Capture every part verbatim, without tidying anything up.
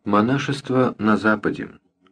Монашество на Западе.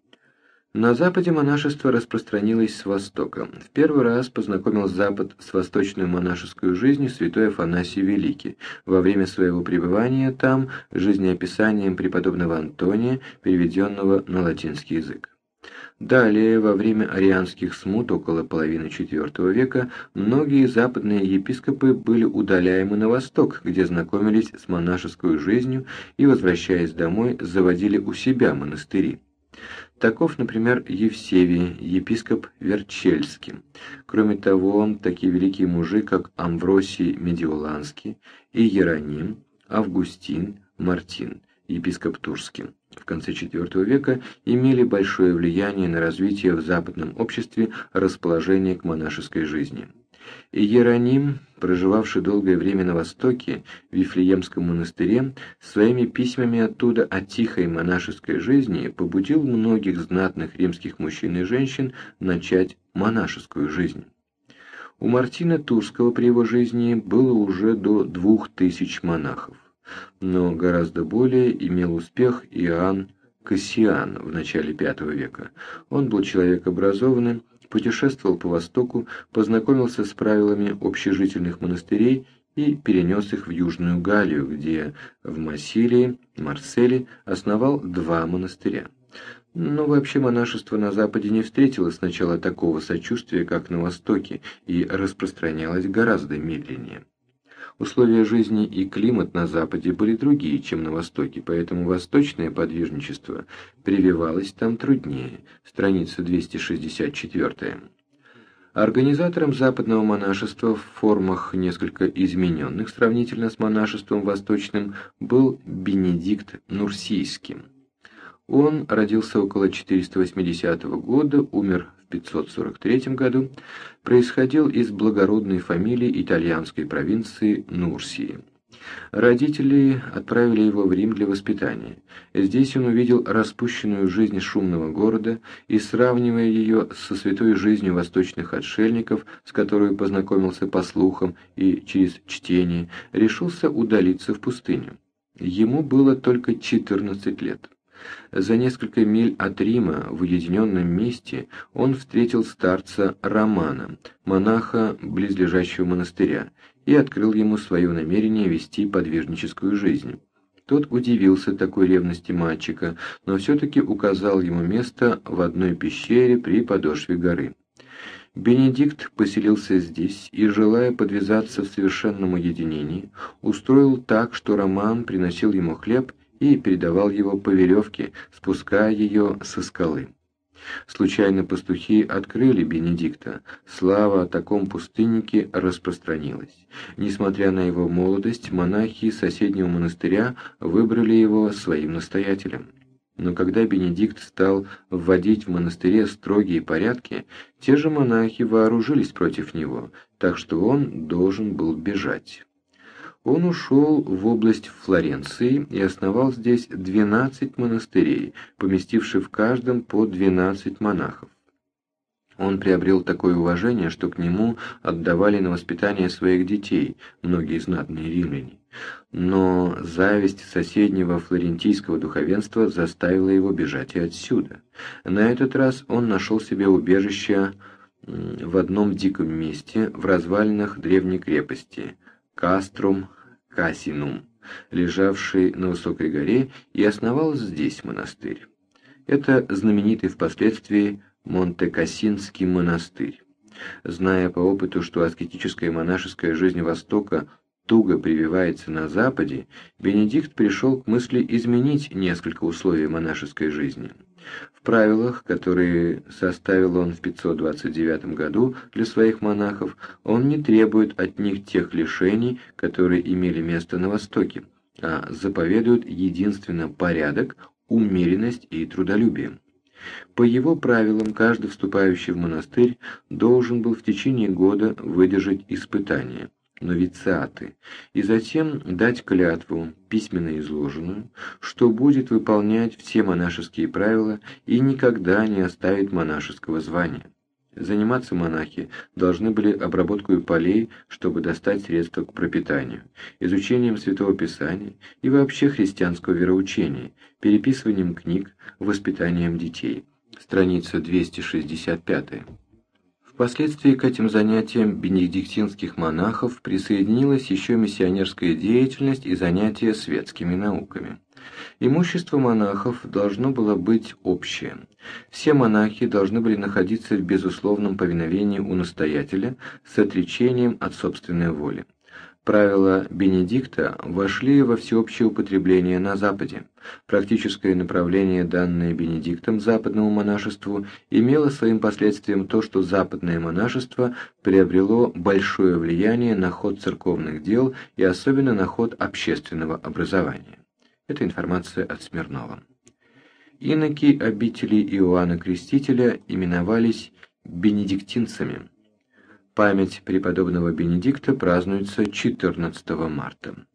На Западе монашество распространилось с Востока. В первый раз познакомил Запад с восточной монашеской жизнью святой Афанасий Великий, во время своего пребывания там жизнеописанием преподобного Антония, переведенного на латинский язык. Далее, во время арианских смут около половины четвёртого века, многие западные епископы были удаляемы на восток, где знакомились с монашеской жизнью и, возвращаясь домой, заводили у себя монастыри. Таков, например, Евсевий, епископ Верчельский. Кроме того, такие великие мужи, как Амвросий Медиоланский, Иероним, Августин, Мартин, епископ Турский, в конце четвёртого века имели большое влияние на развитие в западном обществе расположения к монашеской жизни. Иероним, проживавший долгое время на Востоке, в Вифлеемском монастыре, своими письмами оттуда о тихой монашеской жизни побудил многих знатных римских мужчин и женщин начать монашескую жизнь. У Мартина Турского при его жизни было уже до двух тысяч монахов. Но гораздо более имел успех Иоанн Кассиан в начале пятого века. Он был человек образованный, путешествовал по Востоку, познакомился с правилами общежительных монастырей и перенес их в Южную Галлию, где в Массилии, Марселе основал два монастыря. Но вообще монашество на Западе не встретило сначала такого сочувствия, как на Востоке, и распространялось гораздо медленнее. Условия жизни и климат на Западе были другие, чем на Востоке, поэтому восточное подвижничество прививалось там труднее. Страница двести шестьдесят четыре. Организатором западного монашества в формах несколько измененных сравнительно с монашеством восточным был Бенедикт Нурсийский. Он родился около четыреста восьмидесятого года, умер в пятьсот сорок третьем году, происходил из благородной фамилии итальянской провинции Нурсии. Родители отправили его в Рим для воспитания. Здесь он увидел распущенную жизнь шумного города и, сравнивая ее со святой жизнью восточных отшельников, с которой познакомился по слухам и через чтение, решился удалиться в пустыню. Ему было только четырнадцать лет. За несколько миль от Рима, в уединенном месте, он встретил старца Романа, монаха близлежащего монастыря, и открыл ему свое намерение вести подвижническую жизнь. Тот удивился такой ревности мальчика, но все-таки указал ему место в одной пещере при подошве горы. Бенедикт поселился здесь и, желая подвязаться в совершенном уединении, устроил так, что Роман приносил ему хлеб и передавал его по веревке, спуская ее со скалы. Случайно пастухи открыли Бенедикта. Слава о таком пустыннике распространилась. Несмотря на его молодость, монахи соседнего монастыря выбрали его своим настоятелем. Но когда Бенедикт стал вводить в монастыре строгие порядки, те же монахи вооружились против него, так что он должен был бежать. Он ушел в область Флоренции и основал здесь двенадцать монастырей, поместивших в каждом по двенадцать монахов. Он приобрел такое уважение, что к нему отдавали на воспитание своих детей многие знатные римляне. Но зависть соседнего флорентийского духовенства заставила его бежать и отсюда. На этот раз он нашел себе убежище в одном диком месте в развалинах древней крепости Каструм Кассинум, лежавшей на высокой горе, и основал здесь монастырь. Это знаменитый впоследствии Монте-Кассинский монастырь. Зная по опыту, что аскетическая монашеская жизнь Востока туго прививается на Западе, Бенедикт пришел к мысли изменить несколько условий монашеской жизни. В правилах, которые составил он в пятьсот двадцать девятом году для своих монахов, он не требует от них тех лишений, которые имели место на Востоке, а заповедует единственно порядок, умеренность и трудолюбие. По его правилам, каждый вступающий в монастырь должен был в течение года выдержать испытания, новициаты, и затем дать клятву, письменно изложенную, что будет выполнять все монашеские правила и никогда не оставит монашеского звания. Заниматься монахи должны были обработкой полей, чтобы достать средства к пропитанию, изучением Святого Писания и вообще христианского вероучения, переписыванием книг, воспитанием детей. Страница двести шестьдесят пять. Впоследствии к этим занятиям бенедиктинских монахов присоединилась еще миссионерская деятельность и занятия светскими науками. Имущество монахов должно было быть общее. Все монахи должны были находиться в безусловном повиновении у настоятеля с отречением от собственной воли. Правила Бенедикта вошли во всеобщее употребление на Западе. Практическое направление, данное Бенедиктом западному монашеству, имело своим последствием то, что западное монашество приобрело большое влияние на ход церковных дел и особенно на ход общественного образования. Это информация от Смирнова. Иноки обители Иоанна Крестителя именовались бенедиктинцами. Память преподобного Бенедикта празднуется четырнадцатого марта.